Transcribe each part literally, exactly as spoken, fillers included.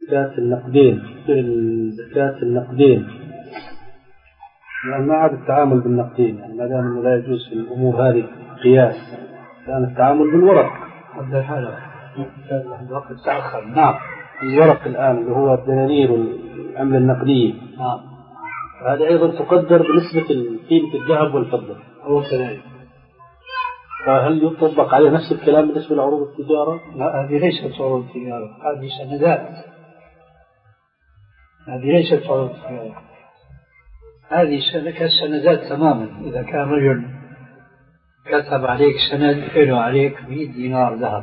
زكاة النقدين زكاة النقدين لأن ما عاد التعامل بالنقدين، يعني ما دام أنه لا يجوز في الأمور هذه قياس، لأن التعامل بالورق هذا الحالة الوقت تأخر. نعم الورق الآن اللي هو الدنانير والعملة النقدية. نعم هذه أيضا تقدر بنسبة قيمة الذهب والفضة هو كذلك. فهل يطبق عليه نفس الكلام بالنسبة لعروض التجارة؟ لا هذه ليست عروض التجارة، هذه سندات. هذه ليست عروض التجارة، هذه كالسندات تماما. إذا كان رجل كتب عليك سند له عليك مئة دينار ذهب،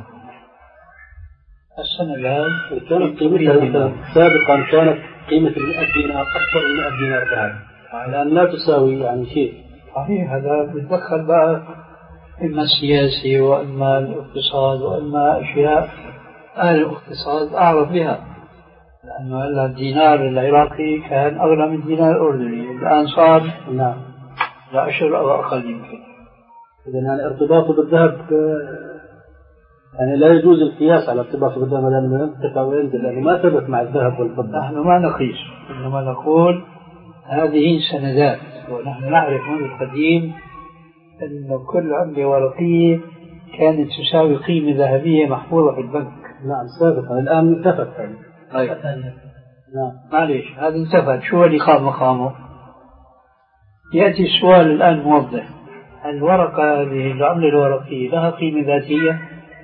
السند هذا كانت قيمتها سابقا كانت قيمة المئة دينار أكثر من مئة دينار ذهب، لأن لا تساوي يعني شيء. صحيح، هذا بيتدخل بقى إما السياسي وإما الاقتصاد وإما أشياء أهل الاقتصاد أعرف بها، لأنه هلا الدينار العراقي كان أغلى من الدينار الأردني، الآن صار نعم لا أشهر أو أقل يمكن. إذا يعني ارتباطه بالذهب يعني لا يجوز القياس على ارتباطه بالذهب لأنه ينتفع وينزل، لأنه ما ثبت مع الذهب والفضة. نحن ما نقيس، إنما نقول هذه سندات، ونحن نعرف منذ القديم أن كل عملة ورقية كانت تساوي قيمة ذهبية محفوظة في البنك. نعم سابقا، الآن انتفت هذه. طيب نعم معليش هذا انتفت، شو اللي قام مقامه؟ يأتي السؤال الآن موضح، الورقة هذه العملة الورقية لها قيمة ذاتية؟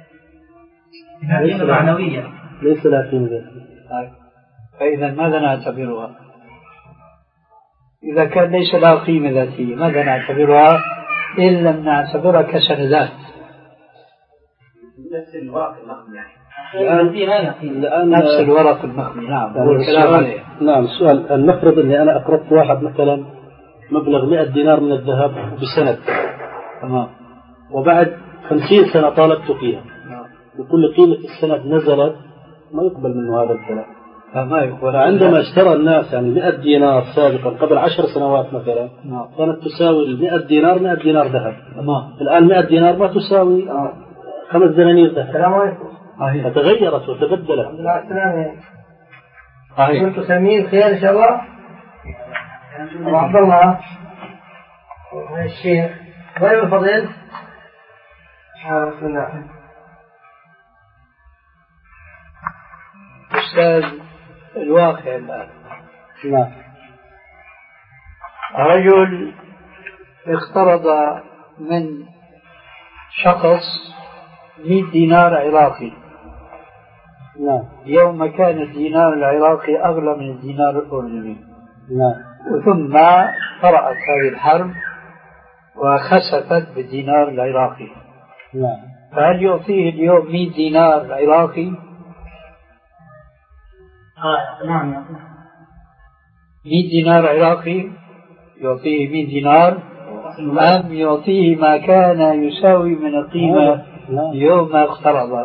ليس معنوية، ليس لها قيمة ذاتية. طيب فإذا ماذا نعتبرها؟ إذا كان ليس لها قيمة ذاتية ماذا نعتبرها إن لم نعتبرها كسندات؟ نفس الورق المخمي يعني الآن نفس الورق المخمي. نعم هو الكلام عليه. نعم السؤال، النفرض أني أنا أقرضت واحد مثلا مبلغ مئة دينار من الذهب بسند، تمام، وبعد خمسين سنة طالبت فيها، نعم، وكل قيمة السند نزلت، ما يقبل منه هذا الكلام. ما يقبل. عندما اشترى الناس يعني مئة دينار سابقا قبل عشر سنوات مثلا، نعم، كانت تساوي المئة دينار مئة دينار ذهب، تمام، الآن مئة دينار ما تساوي آه. خمس دنانير ذهب. السلام عليكم. فتغيرت وتبدلت. الحمد لله على السلامة. صحيح. كنتم سامين خير إن شاء الله. أبو عبد الله الشيخ غير الفضيل. بسم الله. أستاذ الواقع الآن. نعم. رجل اقترض من شخص مئة دينار عراقي. نعم. يوم كان الدينار العراقي أغلى من الدينار الأردني. نعم. وثم طرأت هذه الحرب وخسفت بالدينار العراقي. نعم. فهل يعطيه اليوم مئة دينار عراقي؟ آه نعم. مئة دينار عراقي يعطيه مئة دينار أم يعطيه ما كان يساوي من القيمة يوم ما اقترض؟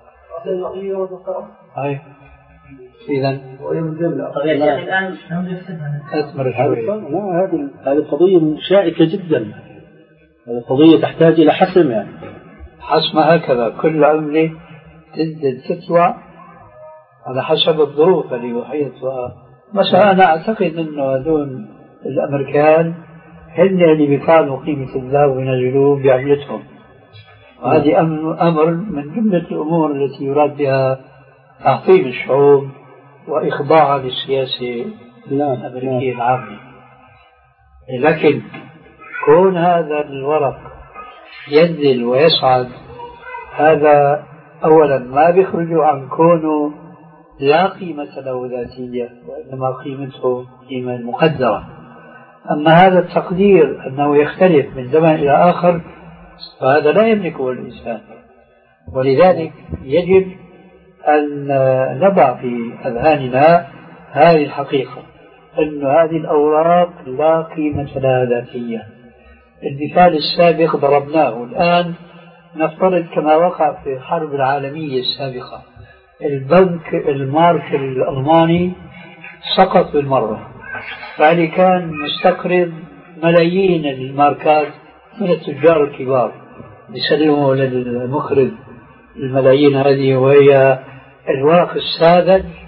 أي إذا الآن أثمر الحوي. لا هذه هذه قضية شائكة جدا، هذه قضية تحتاج إلى حسم، يعني حسم هكذا كل عملة تنزل تطلع على حسب الظروف اللي يحيطها. مثلا أنا أعتقد أنه هذول الأمريكان هن اللي بيفعلوا قيمة الذهب وينزلوه بعملتهم، وهذه أمر من جملة الأمور التي يراد بها تعطيل الشعوب وإخضاعها للسياسة الأمريكية العامة. لكن كون هذا الورق ينزل ويصعد، هذا أولا ما بيخرج عن كونه لا قيمة له ذاتية، وإنما قيمته قيمة مقدرة. أما هذا التقدير أنه يختلف من زمان إلى آخر فهذا لا يملكه الإنسان، ولذلك يجب أن نضع في أذهاننا هذه الحقيقة، أن هذه الأوراق لا قيمة لها ذاتية. المثال السابق ضربناه، الآن نفترض كما وقع في الحرب العالمية السابقة، البنك المارك الألماني سقط بالمرة، فعلي كان مستقرض ملايين الماركات من التجار الكبار يسلموا للمخرج الملايين هذه، وهي الورق الساذج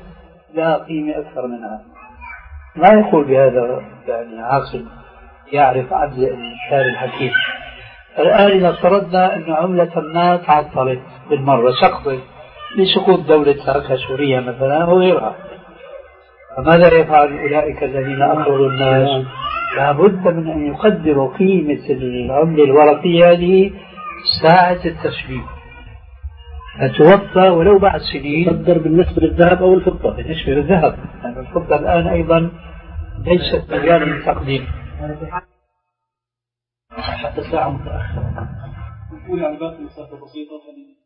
لا قيمة أكثر منها. ما يقول بهذا يعني عاقل يعرف عدل الشارع الحكيم. الآن إذا افترضنا أن عملة ما تعطلت بالمرة، سقطت لسقوط دولتها كسوريا مثلا وغيرها، فماذا يفعل أولئك الذين أقروا الناس؟ لابد من أن يقدروا قيمة العملة الورقية هذه ساعة التسليم، فتوفى ولو بعد سنين. تقدر بالنسبة للذهب أو الفضة؟ بالنسبة للذهب، يعني الفضة الآن أيضا ليست مجال للتقديم. حتى ساعة متأخرة. نقول على باقي مسافة بسيطة.